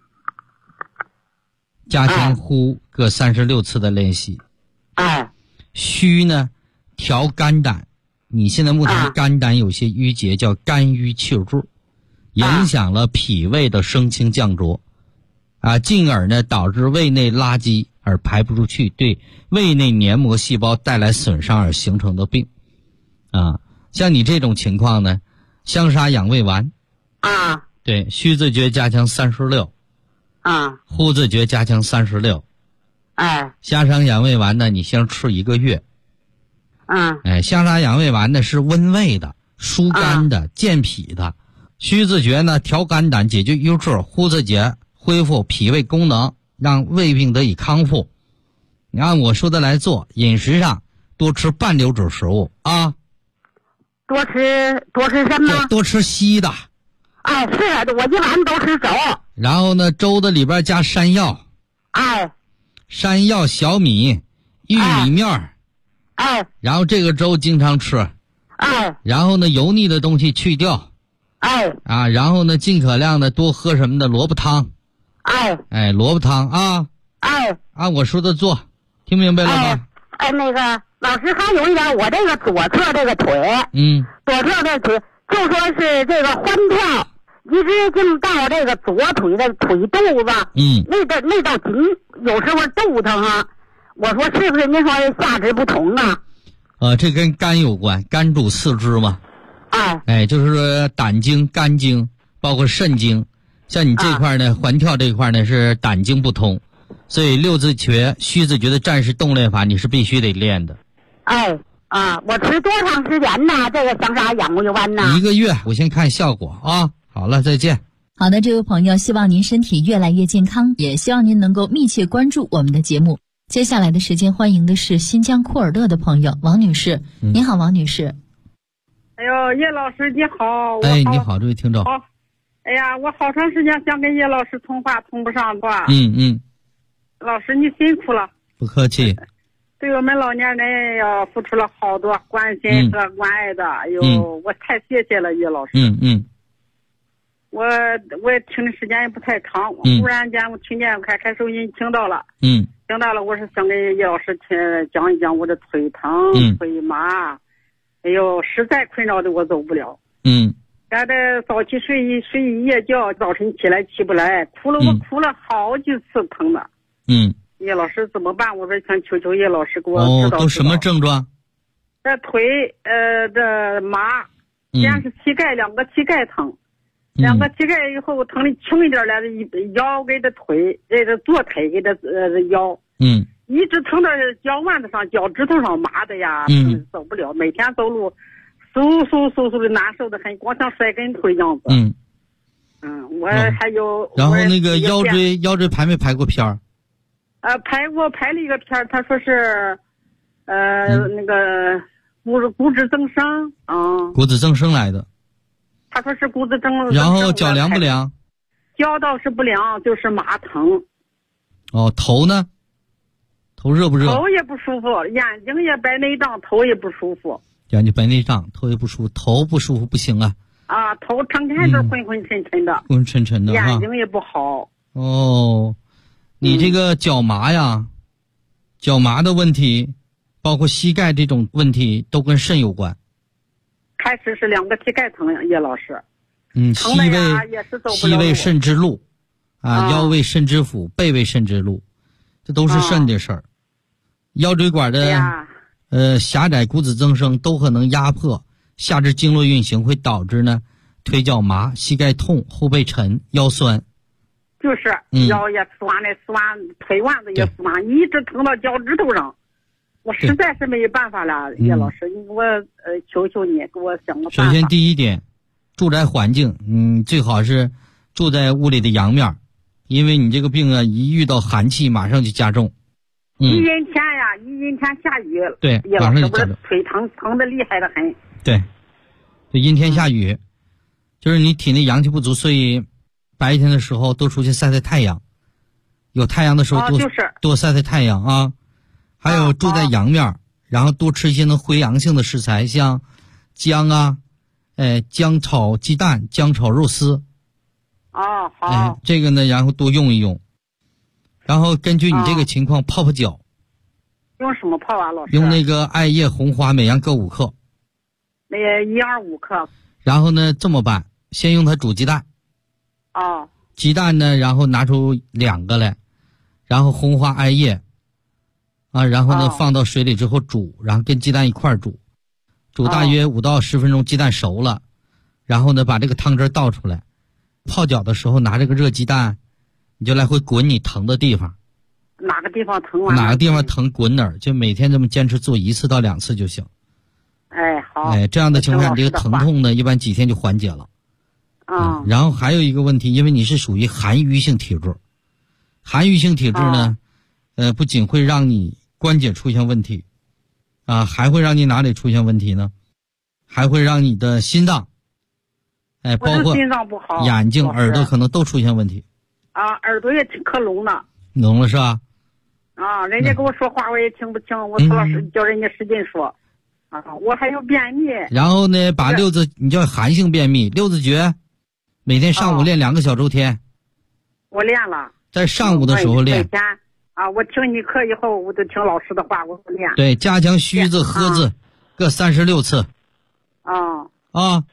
加强呼，各36次的练习。虚呢，调肝胆。你现在目前肝胆有些郁结，叫肝郁气滞，影响了脾胃的升清降浊，进而呢导致胃内垃圾而排不出去，对胃内黏膜细胞带来损伤而形成的病。像你这种情况呢，香砂养胃丸对，虚字诀加强36呼字诀加强36香砂养胃丸呢，你先吃1个月。香砂养胃丸呢是温胃的、疏肝的、健脾的。虚字诀呢调肝胆、解决郁滞，呼字诀恢复脾胃功能，让胃病得以康复。你按我说的来做，饮食上多吃半流质食物多吃什么？ 多吃稀的。 是的，我一般都吃粥。 然后呢，粥的里边加山药。山药、小米、玉米面然后这个粥经常吃。然后呢，油腻的东西去掉。然后呢，尽可量的多喝什么的萝卜汤。萝卜汤按我说的做，听明白了吗？ 那个老师还有一点，我这个左侧这个腿，左侧这腿就说是这个环跳，一直就到这个左腿的腿肚子，那道筋有时候肚疼我说是不是您说下肢不同这跟肝有关，肝主四肢嘛。就是说胆经、肝经，包括肾经，像你这块呢，环跳这块呢是胆经不通，所以六字诀、虚字诀的战士动练法你是必须得练的。 我吃多长时间呢？这个香砂养胃丸呢 ？1个月，我先看效果好了，再见。 好的，这位朋友，希望您身体越来越健康，也希望您能够密切关注我们的节目。接下来的时间，欢迎的是新疆库尔勒的朋友王女士。您好，王女士。 哎呦，叶老师你好。 你好，这位听众。 哎呀，我好长时间想跟叶老师通话，通不上话。老师你辛苦了。 不客气。 对我们老年人要付出了好多关心和关爱的，我太谢谢了叶老师。我也听的时间也不太长，忽然间我听见开收音听到了，我是想给叶老师讲一讲我的腿疼、腿麻，实在困扰的我走不了。咱这早起睡一夜觉，早晨起来起不来，我哭了好几次疼的。叶老师怎么办？我说想求求叶老师给我指导。 都什么症状？ 这腿这麻，先是膝盖2个膝盖疼，2个膝盖以后疼的轻一点来的腰给这腿这左腿给这腰，一直疼到脚腕子上、脚趾头上麻的呀，走不了，每天走路嗖的难受的很，光像摔跟头一样子。我还有。 然后那个腰椎排没排过片儿？ 排了一个片儿，他说是，那个骨质增生骨质增生来的。 他说是骨质增生。 然后脚凉不凉？ 脚倒是不凉，就是麻疼。 头呢？头热不热？ 头也不舒服，眼睛也白内障，头也不舒服。 眼睛白内障，头也不舒服，头不舒服不行啊。 头成天都昏昏沉沉的， 昏沉沉的， 眼睛也不好。 你这个脚麻呀，脚麻的问题，包括膝盖这种问题，都跟肾有关。 开始是2个膝盖疼，叶老师。 膝位肾之路，腰位肾之府，背位肾之路，这都是肾的事儿。腰椎管的狭窄、骨质增生都可能压迫下肢经络运行，会导致呢腿脚麻、膝盖痛、后背沉、腰酸。 就是腰也酸，腿腕子也酸，一直疼到脚趾头上，我实在是没有办法了。叶老师，你给我求求你，给我想个办法。 首先第一点，住宅环境，最好是住在屋里的阳面，因为你这个病一遇到寒气，马上就加重。 一阴天下雨， 对， 叶老师，我的腿疼的厉害的很。 对， 就阴天下雨，就是你体内阳气不足，所以白天的时候多出去晒晒太阳，有太阳的时候多晒晒太阳啊。还有住在阳面，然后多吃一些能回阳性的食材，像姜啊，姜炒鸡蛋、姜炒肉丝。 好。 这个呢，然后多用一用，然后根据你这个情况泡泡脚。 用什么泡啊，老师？ 用那个艾叶、红花，每样各5克。 那个1样5克。 然后呢，这么办，先用它煮鸡蛋。鸡蛋呢，然后拿出2个来，然后红花、艾叶，然后呢放到水里之后煮，然后跟鸡蛋一块煮，煮大约5到10分钟，鸡蛋熟了，然后呢把这个汤汁倒出来，泡脚的时候拿这个热鸡蛋，你就来回滚你疼的地方。 哪个地方疼啊？ 哪个地方疼滚哪儿，就每天这么坚持做1次到2次就行。 好。 这样的情况，你这个疼痛呢，一般几天就缓解了。然后还有一个问题，因为你是属于寒瘀性体质，寒瘀性体质呢，不仅会让你关节出现问题，还会让你哪里出现问题呢？还会让你的心脏，包括心脏不好， 眼睛、耳朵可能都出现问题。 耳朵也可聋了。 聋了是吧？ 人家跟我说话我也听不清，我曹老师叫人家使劲说。我还有便秘。 然后呢，把你叫寒性便秘，6字诀，每天上午练2个小周天。 我练了。 在上午的时候练。 每天我听你课以后，我都听老师的话，我练。 对，加强虚字、呵字，各36次。 好。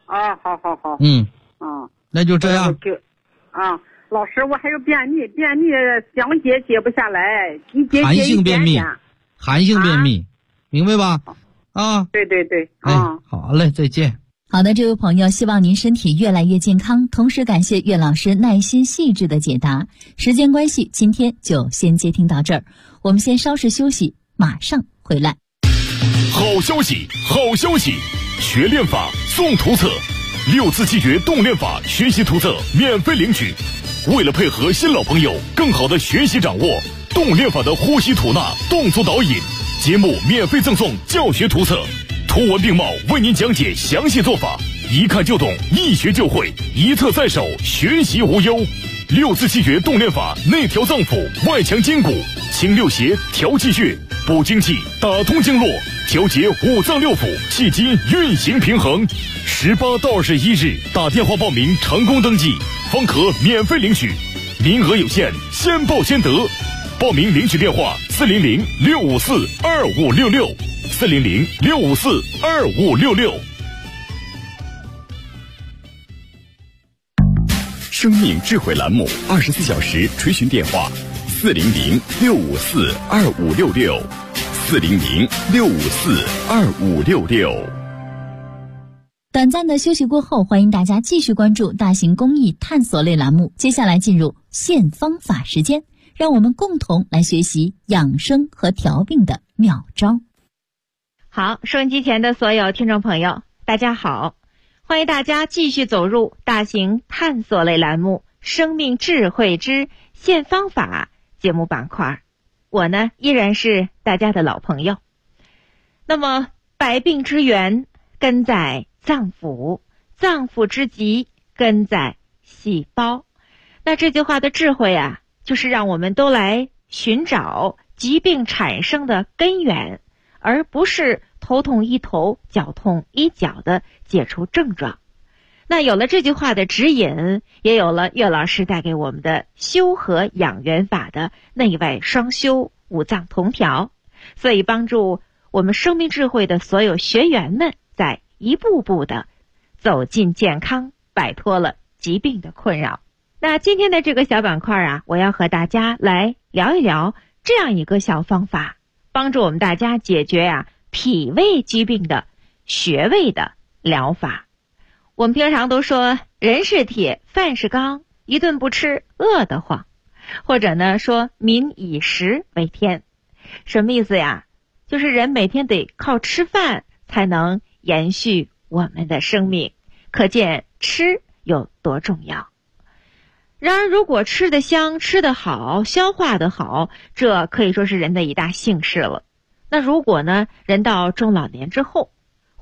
那就这样。 老师，我还有便秘想解不下来，一解寒性便秘，寒性便秘，明白吧？ 对。 好嘞，再见。 好的，这位朋友，希望您身体越来越健康，同时感谢岳老师耐心细致的解答。时间关系，今天就先接听到这儿，我们先稍事休息，马上回来。 好消息，好消息！学练法送图册，6字气诀动练法学习图册免费领取。为了配合新老朋友更好的学习掌握动练法的呼吸吐纳动作导引，节目免费赠送教学图册，图文并茂为您讲解详细做法，一看就懂，一学就会，一册在手，学习无忧。6字气诀动练法内调脏腑，外强筋骨，清六邪，调气血，补精气，打通经络，调节5脏6腑，气机运行平衡。18到21日打电话报名成功登记，方可免费领取，名额有限，先报先得。报名领取电话400-654-2566，400-654-2566。 生命智慧栏目24小时垂询电话400-654-2566，400-654-2566。 短暂的休息过后，欢迎大家继续关注大型公益探索类栏目。接下来进入现方法时间，让我们共同来学习养生和调病的妙招。 好，收音机前的所有听众朋友，大家好，欢迎大家继续走入大型探索类栏目生命智慧之现方法节目板块。我呢，依然是大家的老朋友。那么百病之源根在脏腑，脏腑之疾根在细胞。那这句话的智慧啊，就是让我们都来寻找疾病产生的根源，而不是头痛医头，脚痛医脚的解除症状。那有了这句话的指引，也有了岳老师带给我们的修和养元法的内外双修、5脏同调，所以帮助我们生命智慧的所有学员们在一步步的走进健康，摆脱了疾病的困扰。那今天的这个小板块啊，我要和大家来聊一聊这样一个小方法，帮助我们大家解决脾胃疾病的穴位的疗法。我们平常都说人是铁，饭是钢，一顿不吃饿得慌，或者呢说民以食为天。什么意思呀？就是人每天得靠吃饭才能延续我们的生命，可见吃有多重要。然而如果吃得香，吃得好，消化得好，这可以说是人的一大幸事了。那如果呢人到中老年之后，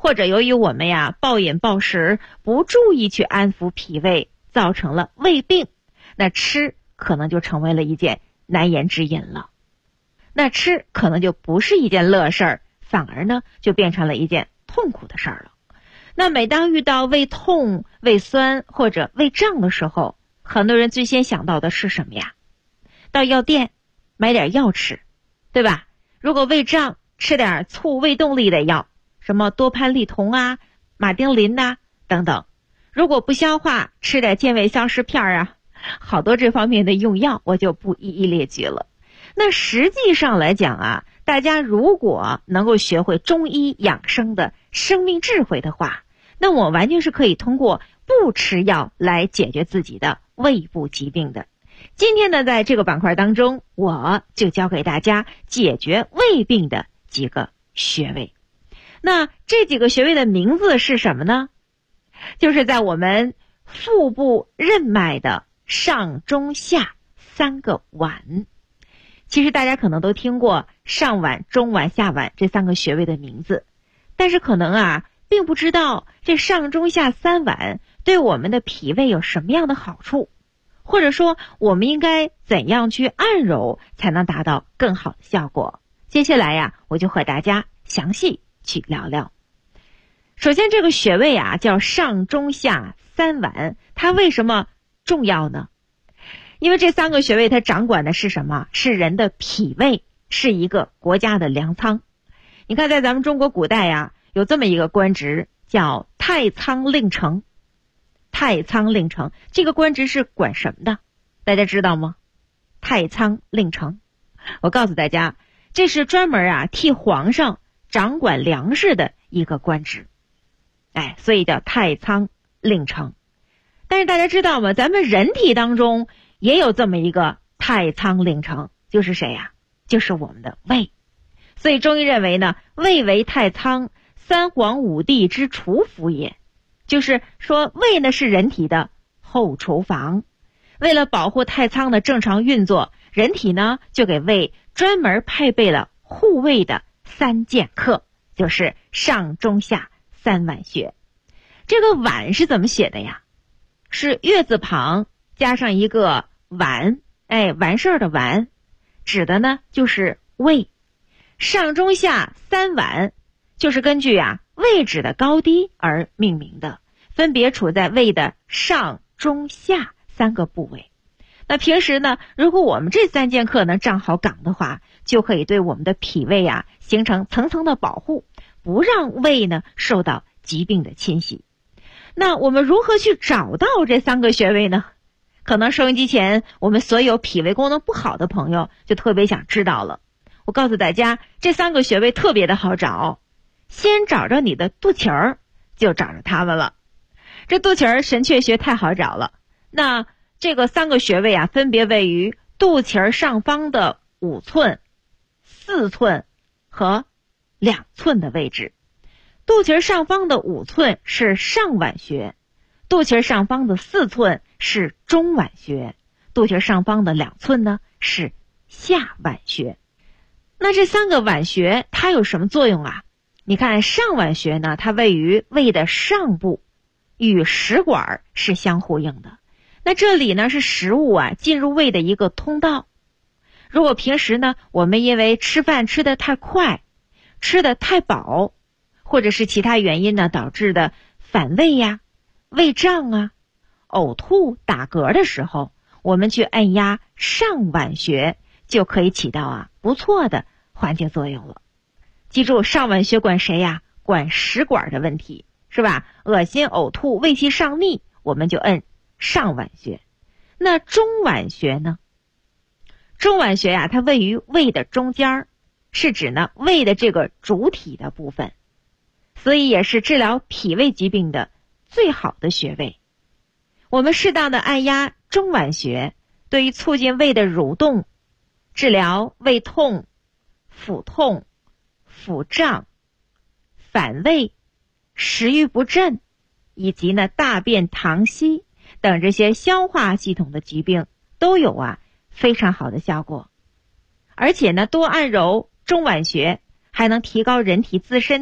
或者由于我们呀暴饮暴食，不注意去安抚脾胃，造成了胃病，那吃可能就成为了一件难言之隐了。那吃可能就不是一件乐事儿，反而呢就变成了一件痛苦的事儿了。那每当遇到胃痛、胃酸或者胃胀的时候，很多人最先想到的是什么呀？到药店买点药吃，对吧？如果胃胀，吃点促胃动力的药，什么多蟠利酮啊、马丁啉呐等等。如果不消化，吃点健胃消食片啊，好多这方面的用药我就不一一列举了。那实际上来讲啊，大家如果能够学会中医养生的生命智慧的话，那我完全是可以通过不吃药来解决自己的胃部疾病的。今天呢，在这个板块当中，我就教给大家解决胃病的几个穴位。那这几个穴位的名字是什么呢？就是在我们腹部任脉的上中下3个脘。其实大家可能都听过上脘、中脘、下脘这3个穴位的名字，但是可能啊并不知道这上中下3脘对我们的脾胃有什么样的好处，或者说我们应该怎样去按揉才能达到更好的效果。接下来呀，我就和大家详细去聊聊。首先这个穴位啊叫上中下3脘，它为什么重要呢？因为这3个穴位它掌管的是什么？是人的脾胃，是一个国家的粮仓。你看在咱们中国古代呀，有这么一个官职叫太仓令丞。太仓令丞这个官职是管什么的？大家知道吗？太仓令丞，我告诉大家，这是专门啊替皇上掌管粮食的一个官职。所以叫太仓令丞。但是大家知道吗？咱们人体当中也有这么一个太仓令丞，就是谁呀？就是我们的胃。所以中医认为呢，胃为太仓，3皇5帝之厨府也。就是说胃呢是人体的后厨房。为了保护太仓的正常运作，人体呢就给胃专门配备了护胃的3剑客，就是上中下3脘穴。这个脘是怎么写的呀？是月字旁加上一个完，完事儿的完，指的呢就是胃。上中下3脘就是根据位置的高低而命名的，分别处在胃的上中下3个部位。那平时呢，如果我们这3剑客能站好岗的话，就可以对我们的脾胃形成层层的保护，不让胃呢受到疾病的侵袭。那我们如何去找到这3个穴位呢？可能收音机前我们所有脾胃功能不好的朋友就特别想知道了。我告诉大家，这3个穴位特别的好找，先找着你的肚脐儿，就找着它们了。这肚脐儿神阙穴太好找了。那这个3个穴位分别位于肚脐儿上方的5寸、4寸和2寸的位置。肚脐儿上方的5寸是上脘穴，肚脐儿上方的4寸是中脘穴，肚脐儿上方的2寸呢是下脘穴。那这3个脘穴它有什么作用啊？你看上脘穴呢，它位于胃的上部，与食管是相呼应的。那这里呢是食物进入胃的一个通道。如果平时呢我们因为吃饭吃得太快，吃得太饱，或者是其他原因呢导致的反胃胃胀呕吐打嗝的时候，我们去按压上脘穴就可以起到不错的缓解作用了。记住，上脘穴管谁管食管的问题，是吧？恶心呕吐胃气上逆，我们就按上脘穴。那中脘穴呢？中脘穴它位于胃的中间，是指呢胃的这个主体的部分，所以也是治疗脾胃疾病的最好的穴位。我们适当的按压中脘穴，对于促进胃的蠕动，治疗胃痛、腹痛、腹胀、反胃、食欲不振，以及呢大便溏稀等这些消化系统的疾病都有非常好的效果。而且呢多按揉中脘穴还能提高人体自身的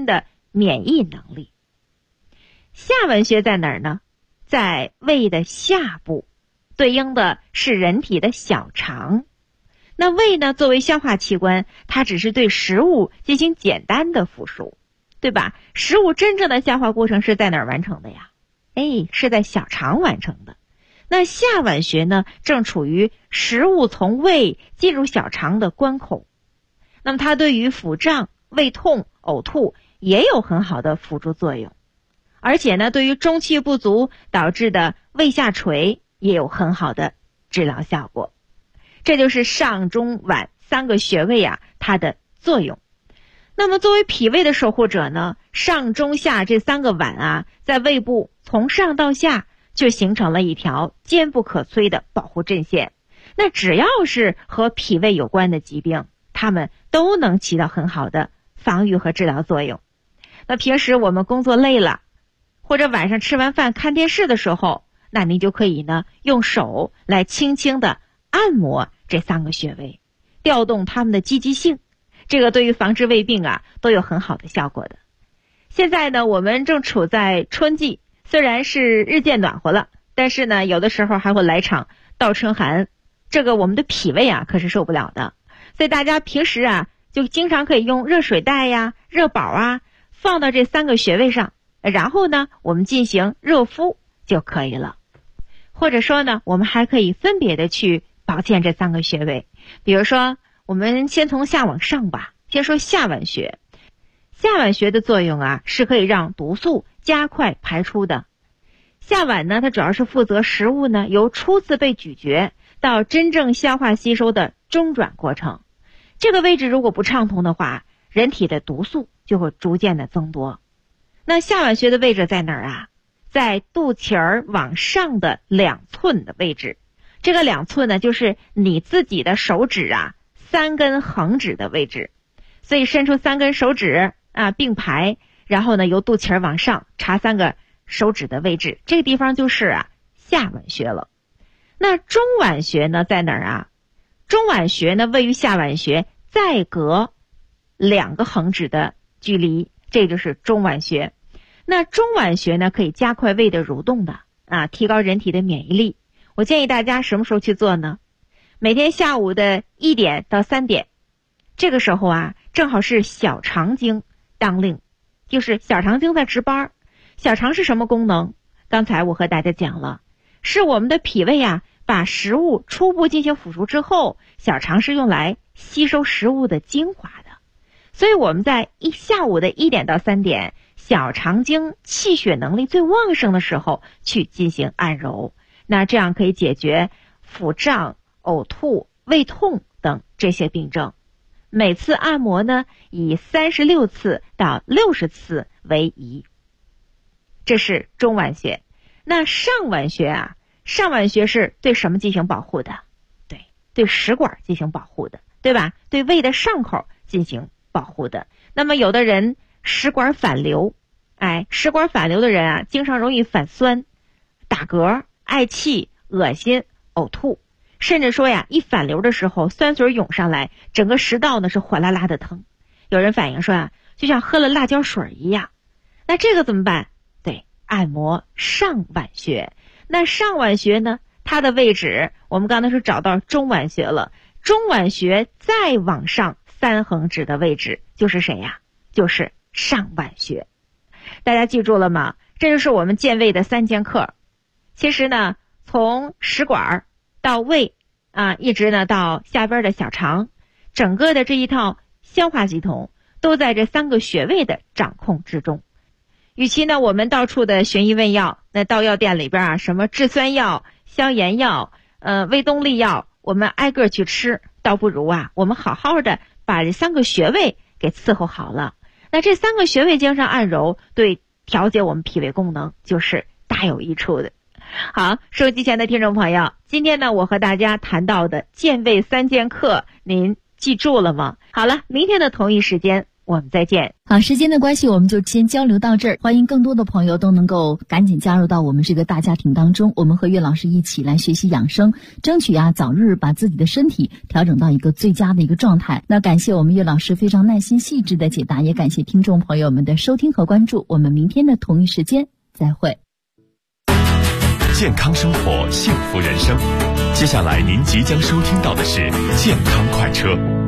免疫能力。下脘穴在哪儿呢？在胃的下部，对应的是人体的小肠。那胃呢，作为消化器官，它只是对食物进行简单的腐熟，对吧？食物真正的消化过程是在哪儿完成的呀？是在小肠完成的。那下脘穴呢，正处于食物从胃进入小肠的关口。那么它对于腹胀、胃痛、呕吐也有很好的辅助作用。而且呢，对于中气不足导致的胃下垂也有很好的治疗效果。这就是上中脘3个穴位啊，它的作用。那么作为脾胃的守护者呢，上中下这3个脘啊，在胃部从上到下就形成了一条坚不可摧的保护阵线。那只要是和脾胃有关的疾病，它们都能起到很好的防御和治疗作用。那平时我们工作累了，或者晚上吃完饭看电视的时候，那您就可以呢用手来轻轻的按摩这3个穴位，调动它们的积极性，这个对于防治胃病啊都有很好的效果的。现在呢，我们正处在春季，虽然是日渐暖和了，但是呢有的时候还会来场倒春寒，这个我们的脾胃啊可是受不了的。所以大家平时啊就经常可以用热水袋呀、热宝啊放到这3个穴位上，然后呢我们进行热敷就可以了。或者说呢，我们还可以分别的去保健这3个穴位。比如说我们先从下往上吧，先说下脘穴。下脘穴的作用啊，是可以让毒素加快排出的。下脘呢，它主要是负责食物呢由初次被咀嚼到真正消化吸收的中转过程。这个位置如果不畅通的话，人体的毒素就会逐渐的增多。那下脘穴的位置在哪儿啊？在肚脐儿往上的2寸的位置。这个2寸呢，就是你自己的手指啊3根横指的位置。所以伸出3根手指啊并排，然后呢由肚脐儿往上插3个手指的位置，这个地方就是下脘穴了。那中脘穴呢在哪儿啊？中脘穴呢位于下脘穴再隔2个横指的距离，这就是中脘穴。那中脘穴呢可以加快胃的蠕动的提高人体的免疫力。我建议大家什么时候去做呢？每天下午的1点到3点，这个时候正好是小肠经当令，就是小肠经在值班。小肠是什么功能？刚才我和大家讲了，是我们的脾胃把食物初步进行腐熟之后，小肠是用来吸收食物的精华的。所以我们在下午的1点到3点，小肠经气血能力最旺盛的时候去进行按揉，那这样可以解决腹胀、呕吐、胃痛等这些病症。每次按摩呢以36次到60次为宜。这是中脘穴。那上脘穴上脘穴是对什么进行保护的？对食管进行保护的，对吧？对胃的上口进行保护的。那么有的人食管反流，食管反流的人经常容易反酸、打嗝、嗳气、恶心、呕吐，甚至说一反流的时候酸水涌上来，整个食道呢是火辣辣的疼。有人反映说就像喝了辣椒水一样。那这个怎么办？对，按摩上脘穴。那上脘穴呢，它的位置我们刚才是找到中脘穴了。中脘穴再往上3横指的位置就是谁呀？就是上脘穴。大家记住了吗？这就是我们健胃的3节课。其实呢，从食管到胃一直呢到下边的小肠，整个的这一套消化系统都在这3个穴位的掌控之中。与其呢我们到处的寻医问药，那到药店里边什么制酸药、消炎药、胃动力药，我们挨个去吃，倒不如我们好好的把这3个穴位给伺候好了。那这3个穴位经上按揉，对调节我们脾胃功能就是大有益处的。好，收机前的听众朋友，今天呢我和大家谈到的健胃3节课，您记住了吗？好了，明天的同一时间我们再见。 好，时间的关系，我们就先交流到这儿。欢迎更多的朋友都能够赶紧加入到我们这个大家庭当中，我们和岳老师一起来学习养生，争取早日把自己的身体调整到一个最佳的一个状态。那感谢我们岳老师非常耐心细致的解答，也感谢听众朋友们的收听和关注。我们明天的同一时间再会。 健康生活，幸福人生。接下来您即将收听到的是健康快车。